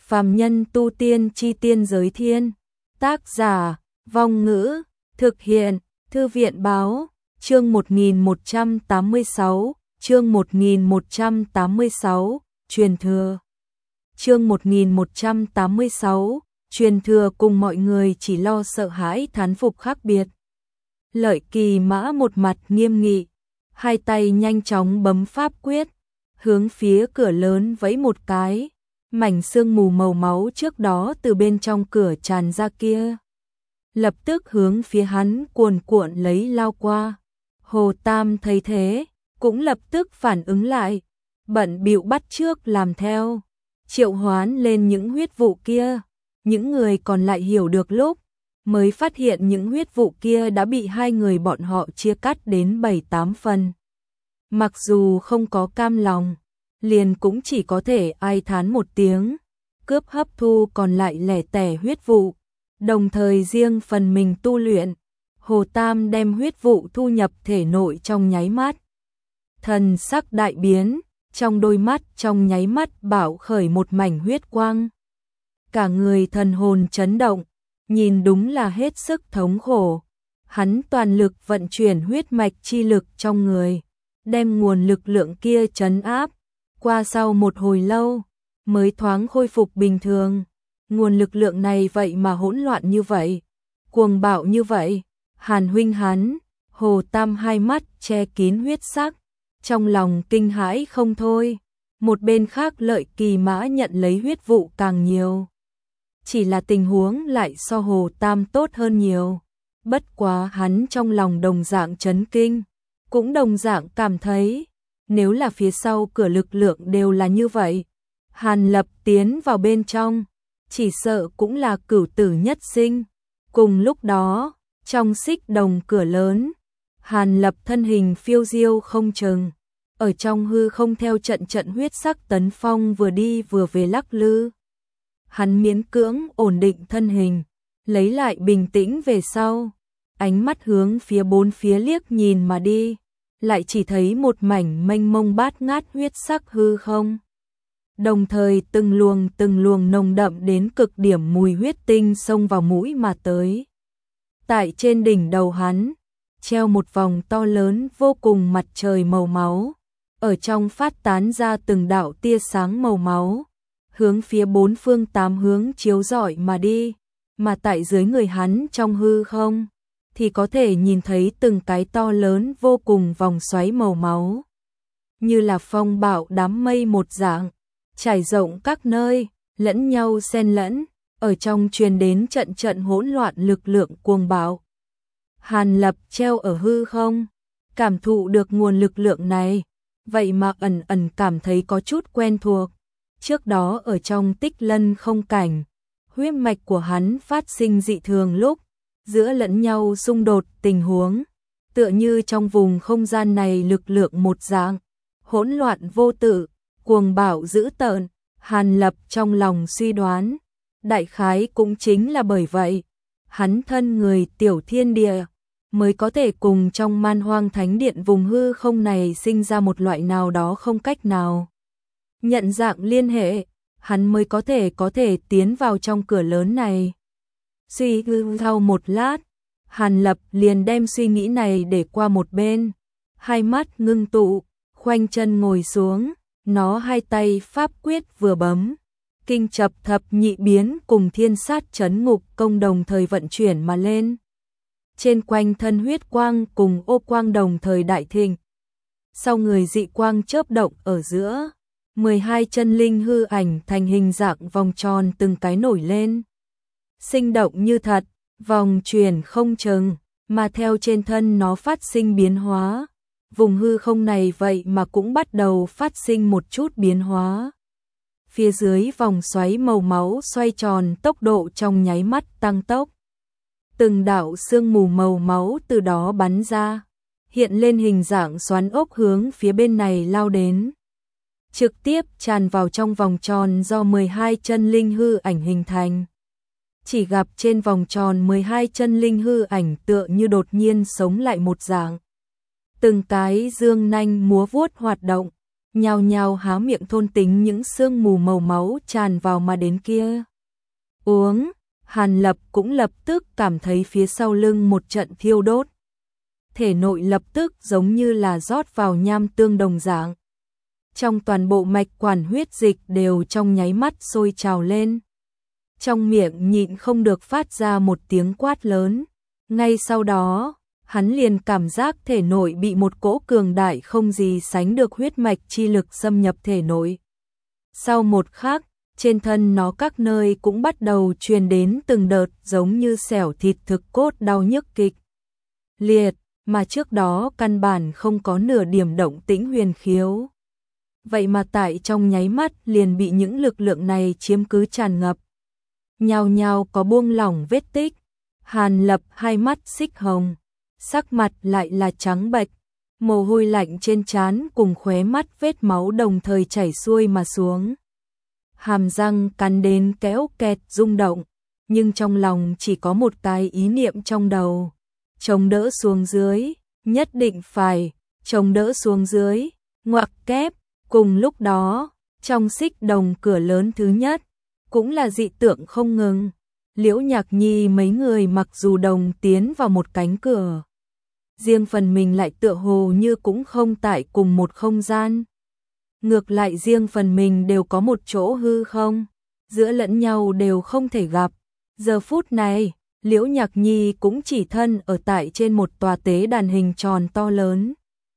Phàm nhân tu tiên chi tiên giới thiên. Tác giả, Vong Ngữ, thực hiện, Thư viện Báo, chương 1186, chương 1186, truyền thừa. Chương 1186, truyền thừa cùng mọi người chỉ lo sợ hãi thán phục khác biệt. Lợi Kỳ Mã một mặt nghiêm nghị, hai tay nhanh chóng bấm pháp quyết, hướng phía cửa lớn vẫy một cái, mảnh sương mù màu máu trước đó từ bên trong cửa tràn ra kia, lập tức hướng phía hắn cuồn cuộn lấy lao qua. Hồ Tam thấy thế, cũng lập tức phản ứng lại, bận bịu bắt chước làm theo, triệu hoán lên những huyết vụ kia. Những người còn lại hiểu được lúc mới phát hiện những huyết vụ kia đã bị hai người bọn họ chia cắt đến 7-8 phần. Mặc dù không có cam lòng, liền cũng chỉ có thể ai thán một tiếng, cướp hấp thu còn lại lẻ tẻ huyết vụ, đồng thời riêng phần mình tu luyện. Hồ Tam đem huyết vụ thu nhập thể nội trong nháy mắt. Thần sắc đại biến, trong đôi mắt trong nháy mắt bạo khởi một mảnh huyết quang. Cả người thần hồn chấn động, nhìn đúng là hết sức thống khổ. Hắn toàn lực vận chuyển huyết mạch chi lực trong người, đem nguồn lực lượng kia trấn áp. Qua sau một hồi lâu, mới thoáng khôi phục bình thường. Nguồn lực lượng này vậy mà hỗn loạn như vậy, cuồng bạo như vậy. Hàn huynh hắn, Hồ Tam hai mắt che kín huyết sắc, trong lòng kinh hãi không thôi. Một bên khác Lợi Kỳ Mã nhận lấy huyết vụ càng nhiều. Chỉ là tình huống lại so Hồ Tam tốt hơn nhiều. Bất quá hắn trong lòng đồng dạng chấn kinh, cũng đồng dạng cảm thấy, nếu là phía sau cửa lực lượng đều là như vậy, Hàn Lập tiến vào bên trong, chỉ sợ cũng là cửu tử nhất sinh. Cùng lúc đó, trong xích đồng cửa lớn, Hàn Lập thân hình phiêu diêu không chừng, ở trong hư không theo trận huyết sắc tấn phong vừa đi vừa về lắc lư. Hắn miễn cưỡng ổn định thân hình, lấy lại bình tĩnh về sau, ánh mắt hướng phía bốn phía liếc nhìn mà đi, lại chỉ thấy một mảnh mênh mông bát ngát huyết sắc hư không. Đồng thời từng luồng nồng đậm đến cực điểm mùi huyết tinh xông vào mũi mà tới. Tại trên đỉnh đầu hắn, treo một vòng to lớn vô cùng mặt trời màu máu, ở trong phát tán ra từng đạo tia sáng màu máu, hướng phía bốn phương tám hướng chiếu rọi mà đi, mà tại dưới người hắn trong hư không, thì có thể nhìn thấy từng cái to lớn vô cùng vòng xoáy màu máu, như là phong bạo đám mây một dạng, trải rộng các nơi, lẫn nhau xen lẫn, ở trong truyền đến trận hỗn loạn lực lượng cuồng bạo. Hàn Lập treo ở hư không, cảm thụ được nguồn lực lượng này, vậy mà ẩn ẩn cảm thấy có chút quen thuộc. Trước đó ở trong Tích Lân không cảnh, huyết mạch của hắn phát sinh dị thường lúc, giữa lẫn nhau xung đột tình huống, tựa như trong vùng không gian này lực lượng một dạng, hỗn loạn vô tự, cuồng bạo dữ tợn. Hàn Lập trong lòng suy đoán, đại khái cũng chính là bởi vậy, hắn thân người tiểu thiên địa, mới có thể cùng trong Man Hoang Thánh Điện vùng hư không này sinh ra một loại nào đó không cách nào nhận dạng liên hệ, hắn mới có thể tiến vào trong cửa lớn này. Suy tư thao một lát, Hàn Lập liền đem suy nghĩ này để qua một bên, hai mắt ngưng tụ, khoanh chân ngồi xuống, nó hai tay pháp quyết vừa bấm, kinh chập thập nhị biến cùng thiên sát chấn ngục công đồng thời vận chuyển mà lên. Trên quanh thân huyết quang cùng ô quang đồng thời đại thịnh. Sau người dị quang chớp động ở giữa, 12 chân linh hư ảnh thành hình dạng vòng tròn từng cái nổi lên. Sinh động như thật, vòng chuyển không chừng, mà theo trên thân nó phát sinh biến hóa. Vùng hư không này vậy mà cũng bắt đầu phát sinh một chút biến hóa. Phía dưới vòng xoáy màu máu xoay tròn, tốc độ trong nháy mắt tăng tốc. Từng đạo sương mù màu máu từ đó bắn ra, hiện lên hình dạng xoắn ốc hướng phía bên này lao đến. Trực tiếp tràn vào trong vòng tròn do 12 chân linh hư ảnh hình thành. Chỉ gặp trên vòng tròn 12 chân linh hư ảnh tựa như đột nhiên sống lại một dạng. Từng cái dương nanh múa vuốt hoạt động, nhao nhao há miệng thôn tính những sương mù màu máu tràn vào mà đến kia. Uống, Hàn Lập cũng lập tức cảm thấy phía sau lưng một trận thiêu đốt. Thể nội lập tức giống như là rót vào nham tương đồng dạng. Trong toàn bộ mạch quản huyết dịch đều trong nháy mắt sôi trào lên. Trong miệng nhịn không được phát ra một tiếng quát lớn. Ngay sau đó, hắn liền cảm giác thể nội bị một cỗ cường đại không gì sánh được huyết mạch chi lực xâm nhập thể nội. Sau một khắc, trên thân nó các nơi cũng bắt đầu truyền đến từng đợt giống như xẻo thịt thực cốt đau nhức kịch liệt, mà trước đó căn bản không có nửa điểm động tĩnh huyền khiếu. Vậy mà tại trong nháy mắt liền bị những lực lượng này chiếm cứ tràn ngập. Nhao nhao có buông lỏng vết tích. Hàn Lập hai mắt xích hồng, sắc mặt lại là trắng bệch, mồ hôi lạnh trên trán cùng khóe mắt vết máu đồng thời chảy xuôi mà xuống. Hàm răng cắn đến kéo kẹt rung động, nhưng trong lòng chỉ có một cái ý niệm trong đầu. Chống đỡ xuống dưới, nhất định phải, chống đỡ xuống dưới, ngoặc kép. Cùng lúc đó, trong xích đồng cửa lớn thứ nhất, cũng là dị tượng không ngừng. Liễu Nhạc Nhi mấy người mặc dù đồng tiến vào một cánh cửa, riêng phần mình lại tựa hồ như cũng không tại cùng một không gian. Ngược lại riêng phần mình đều có một chỗ hư không, giữa lẫn nhau đều không thể gặp. Giờ phút này, Liễu Nhạc Nhi cũng chỉ thân ở tại trên một tòa tế đàn hình tròn to lớn.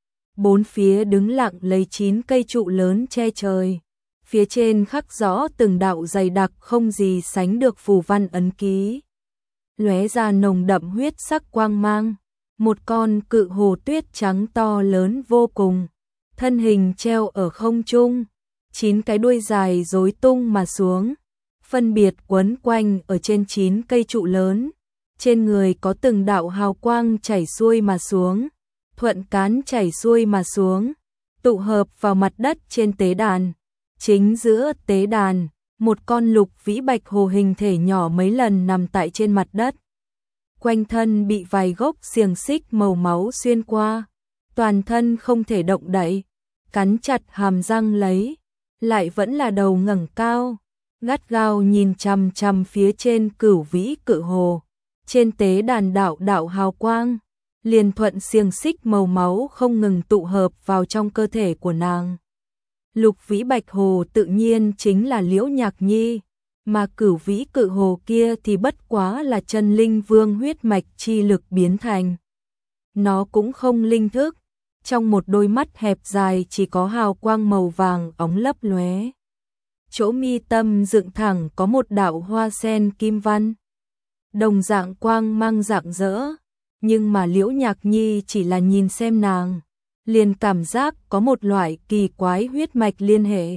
Bốn phía đứng lặng lấy 9 cây trụ lớn che trời. Phía trên khắc rõ từng đạo dày đặc không gì sánh được phù văn ấn ký. Lóe ra nồng đậm huyết sắc quang mang. Một con cự hồ tuyết trắng to lớn vô cùng. Thân hình treo ở không trung. 9 cái đuôi dài rối tung mà xuống. Phân biệt quấn quanh ở trên 9 cây trụ lớn. Trên người có từng đạo hào quang chảy xuôi mà xuống. Thuận cán chảy xuôi mà xuống. Tụ hợp vào mặt đất trên tế đàn. Chính giữa tế đàn, một con lục vĩ bạch hồ hình thể nhỏ mấy lần nằm tại trên mặt đất. Quanh thân bị vài gốc xiềng xích màu máu xuyên qua, toàn thân không thể động đậy, cắn chặt hàm răng lấy, lại vẫn là đầu ngẩng cao, gắt gao nhìn chằm chằm phía trên cửu vĩ cự hồ. Trên tế đàn đạo đạo hào quang, liền thuận xiềng xích màu máu không ngừng tụ hợp vào trong cơ thể của nàng. Lục vĩ bạch hồ tự nhiên chính là Liễu Nhạc Nhi, mà cửu vĩ cự hồ kia thì bất quá là chân linh vương huyết mạch chi lực biến thành. Nó cũng không linh thức, trong một đôi mắt hẹp dài chỉ có hào quang màu vàng óng lấp lóe. Chỗ mi tâm dựng thẳng có một đạo hoa sen kim văn. Đồng dạng quang mang rạng rỡ, nhưng mà Liễu Nhạc Nhi chỉ là nhìn xem nàng, liền cảm giác có một loại kỳ quái huyết mạch liên hệ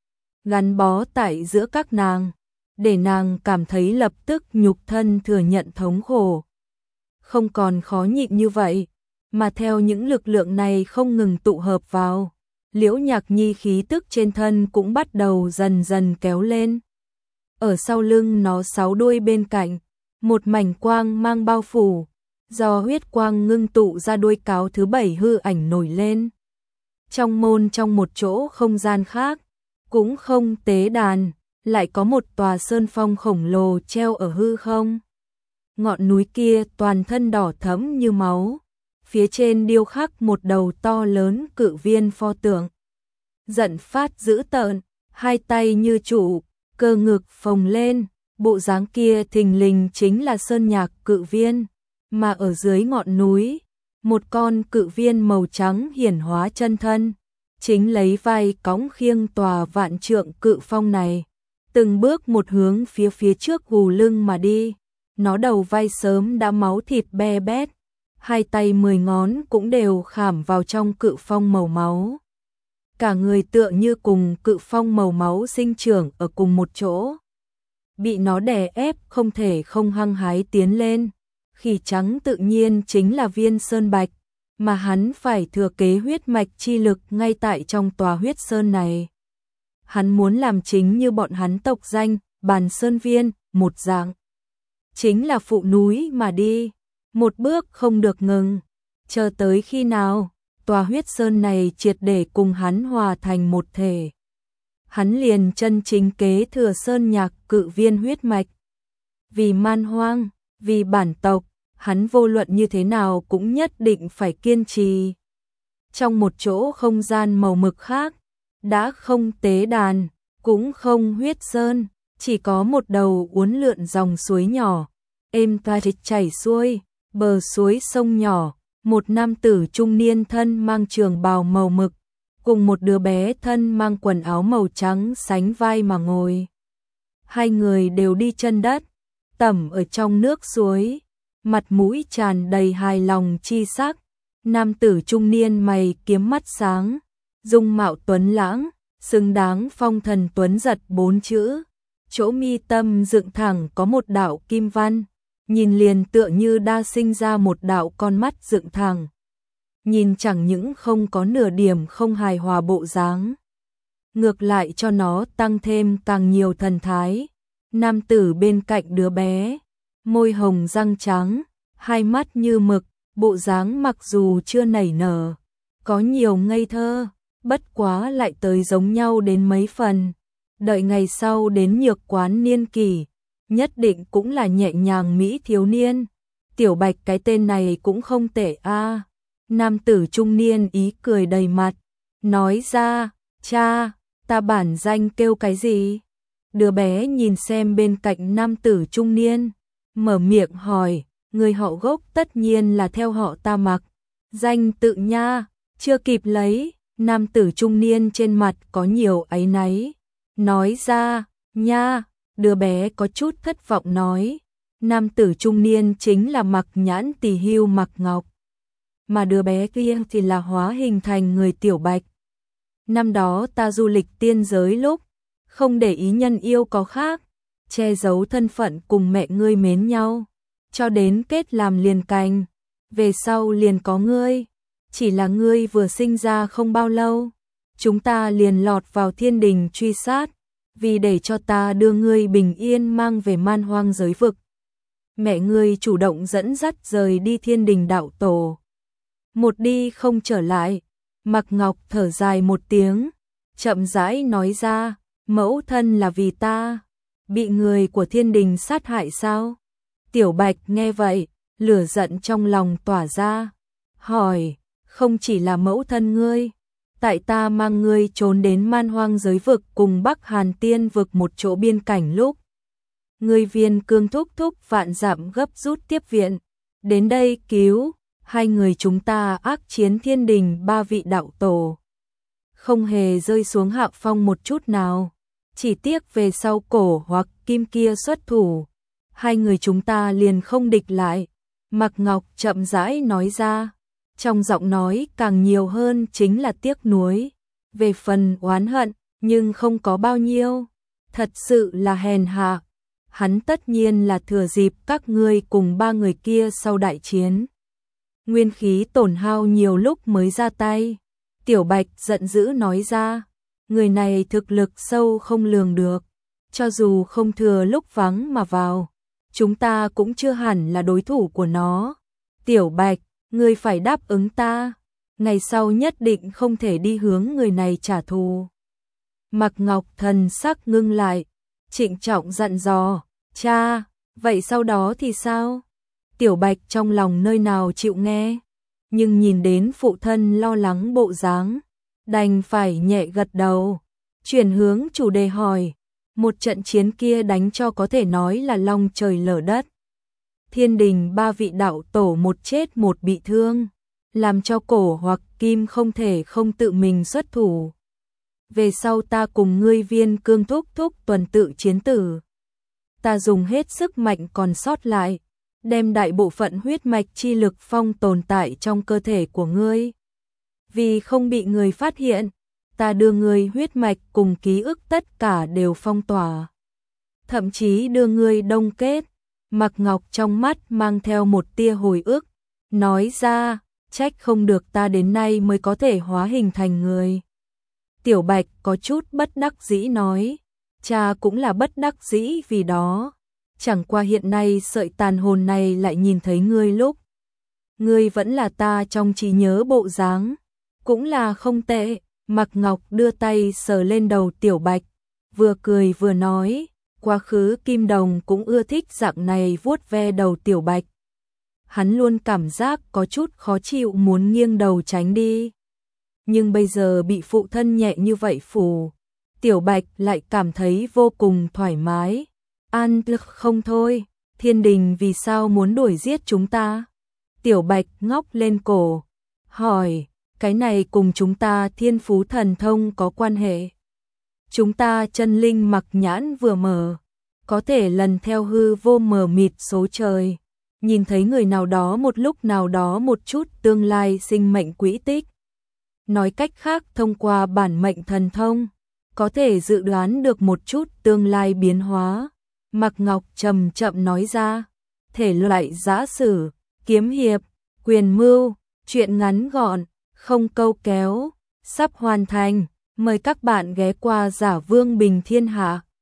gắn bó tại giữa các nàng, để nàng cảm thấy lập tức nhục thân thừa nhận thống khổ. Không còn khó nhịn như vậy, mà theo những lực lượng này không ngừng tụ hợp vào, Liễu Nhạc Nhi khí tức trên thân cũng bắt đầu dần dần kéo lên. Ở sau lưng nó 6 đuôi bên cạnh, một mảnh quang mang bao phủ. Do huyết quang ngưng tụ ra đuôi cáo thứ 7 hư ảnh nổi lên. Trong môn trong một chỗ không gian khác, cũng không tế đàn, lại có một tòa sơn phong khổng lồ treo ở hư không. Ngọn núi kia toàn thân đỏ thẫm như máu, phía trên điêu khắc một đầu to lớn cự viên pho tượng. Giận phát dữ tợn, hai tay như trụ, cơ ngực phồng lên, bộ dáng kia thình lình chính là sơn nhạc cự viên. Mà ở dưới ngọn núi, một con cự viên màu trắng hiển hóa chân thân, chính lấy vai cõng khiêng tòa vạn trượng cự phong này, từng bước một hướng phía trước gù lưng mà đi. Nó đầu vai sớm đã máu thịt be bét, hai tay 10 ngón cũng đều khảm vào trong cự phong màu máu. Cả người tựa như cùng cự phong màu máu sinh trưởng ở cùng một chỗ, bị nó đè ép không thể không hăng hái tiến lên. Khỉ trắng tự nhiên chính là Viên Sơn Bạch, mà hắn phải thừa kế huyết mạch chi lực ngay tại trong tòa huyết sơn này. Hắn muốn làm chính như bọn hắn tộc danh, Bàn Sơn Viên, một dạng. Chính là phụ núi mà đi, một bước không được ngừng, chờ tới khi nào, tòa huyết sơn này triệt để cùng hắn hòa thành một thể. Hắn liền chân chính kế thừa sơn nhạc cự viên huyết mạch. Vì man hoang, vì bản tộc, hắn vô luận như thế nào cũng nhất định phải kiên trì. Trong một chỗ không gian màu mực khác, đã không tế đàn, cũng không huyết sơn, chỉ có một đầu uốn lượn dòng suối nhỏ, êm tai chảy xuôi, bờ suối sông nhỏ, một nam tử trung niên thân mang trường bào màu mực, cùng một đứa bé thân mang quần áo màu trắng sánh vai mà ngồi. Hai người đều đi chân đất, tẩm ở trong nước suối, mặt mũi tràn đầy hài lòng chi sắc. Nam tử trung niên mày kiếm mắt sáng, dung mạo tuấn lãng, xứng đáng phong thần tuấn giật 4 chữ. Chỗ mi tâm dựng thẳng có một đạo kim văn, nhìn liền tựa như đa sinh ra một đạo con mắt dựng thẳng. Nhìn chẳng những không có nửa điểm không hài hòa bộ dáng, ngược lại cho nó tăng thêm càng nhiều thần thái. Nam tử bên cạnh đứa bé, môi hồng răng trắng, hai mắt như mực, bộ dáng mặc dù chưa nảy nở, có nhiều ngây thơ, bất quá lại tới giống nhau đến mấy phần. Đợi ngày sau đến nhược quán niên kỷ, nhất định cũng là nhẹ nhàng mỹ thiếu niên. Tiểu Bạch cái tên này cũng không tệ a. Nam tử trung niên ý cười đầy mặt, nói ra, cha, ta bản danh kêu cái gì? Đứa bé nhìn xem bên cạnh nam tử trung niên, mở miệng hỏi, người họ gốc tất nhiên là theo họ ta Mặc. Danh tự nha, chưa kịp lấy, nam tử trung niên trên mặt có nhiều áy náy. Nói ra, nha, đứa bé có chút thất vọng nói, nam tử trung niên chính là Mặc Nhãn Tỳ Hưu Mặc Ngọc. Mà đứa bé kia thì là hóa hình thành người Tiểu Bạch. Năm đó ta du lịch tiên giới lúc, không để ý nhân yêu có khác, che giấu thân phận cùng mẹ ngươi mến nhau, cho đến kết làm liền cành, về sau liền có ngươi, chỉ là ngươi vừa sinh ra không bao lâu, chúng ta liền lọt vào thiên đình truy sát, vì để cho ta đưa ngươi bình yên mang về man hoang giới vực. Mẹ ngươi chủ động dẫn dắt rời đi thiên đình đạo tổ. Một đi không trở lại, Mặc Ngọc thở dài một tiếng, chậm rãi nói ra, mẫu thân là vì ta, bị người của thiên đình sát hại sao? Tiểu Bạch nghe vậy, lửa giận trong lòng tỏa ra, hỏi, không chỉ là mẫu thân ngươi, tại ta mang ngươi trốn đến man hoang giới vực cùng Bắc Hàn Tiên vực một chỗ biên cảnh lúc. Ngươi Viên Cương thúc thúc vạn dặm gấp rút tiếp viện, đến đây cứu, hai người chúng ta ác chiến thiên đình 3 vị đạo tổ. Không hề rơi xuống hạ phong một chút nào, chỉ tiếc về sau Cổ hoặc Kim kia xuất thủ, hai người chúng ta liền không địch lại. Mặc Ngọc chậm rãi nói ra, trong giọng nói càng nhiều hơn chính là tiếc nuối, về phần oán hận, nhưng không có bao nhiêu, thật sự là hèn hạ. Hắn tất nhiên là thừa dịp các ngươi cùng 3 người kia sau đại chiến, nguyên khí tổn hao nhiều lúc mới ra tay. Tiểu Bạch giận dữ nói ra, người này thực lực sâu không lường được, cho dù không thừa lúc vắng mà vào, chúng ta cũng chưa hẳn là đối thủ của nó. Tiểu Bạch, ngươi phải đáp ứng ta, ngày sau nhất định không thể đi hướng người này trả thù. Mặc Ngọc thần sắc ngưng lại, trịnh trọng dặn dò, cha, vậy sau đó thì sao? Tiểu Bạch trong lòng nơi nào chịu nghe, nhưng nhìn đến phụ thân lo lắng bộ dáng, đành phải nhẹ gật đầu, chuyển hướng chủ đề hỏi, một trận chiến kia đánh cho có thể nói là long trời lở đất. Thiên đình 3 vị đạo tổ một chết một bị thương, làm cho Cổ hoặc Kim không thể không tự mình xuất thủ. Về sau ta cùng ngươi Viên Cương thúc thúc tuần tự chiến tử. Ta dùng hết sức mạnh còn sót lại, đem đại bộ phận huyết mạch chi lực phong tồn tại trong cơ thể của ngươi. Vì không bị người phát hiện, ta đưa ngươi huyết mạch cùng ký ức tất cả đều phong tỏa. Thậm chí đưa ngươi đông kết. Mặc Ngọc trong mắt mang theo một tia hồi ức, nói ra, trách không được ta đến nay mới có thể hóa hình thành người. Tiểu Bạch có chút bất đắc dĩ nói, cha cũng là bất đắc dĩ vì đó. Chẳng qua hiện nay sợi tàn hồn này lại nhìn thấy ngươi lúc. Ngươi vẫn là ta trong trí nhớ bộ dáng, Cũng là không tệ, Mạc Ngọc đưa tay sờ lên đầu Tiểu Bạch, vừa cười vừa nói, quá khứ Kim Đồng cũng ưa thích dạng này vuốt ve đầu Tiểu Bạch. Hắn luôn cảm giác có chút khó chịu muốn nghiêng đầu tránh đi. Nhưng bây giờ bị phụ thân nhẹ như vậy phủ, Tiểu Bạch lại cảm thấy vô cùng thoải mái. An lực không thôi, thiên đình vì sao muốn đuổi giết chúng ta? Tiểu Bạch ngóc lên cổ, hỏi, cái này cùng chúng ta thiên phú thần thông có quan hệ. Chúng ta chân linh mặc nhãn vừa mở, có thể lần theo hư vô mờ mịt số trời, nhìn thấy người nào đó một lúc nào đó một chút tương lai sinh mệnh quỹ tích. Nói cách khác, thông qua bản mệnh thần thông, có thể dự đoán được một chút tương lai biến hóa. Mạc Ngọc chậm chậm nói ra, thể loại giã sử, kiếm hiệp, quyền mưu, truyện ngắn gọn, không câu kéo, sắp hoàn thành. Mời các bạn ghé qua Giả Vương Bình Thiên Hạ.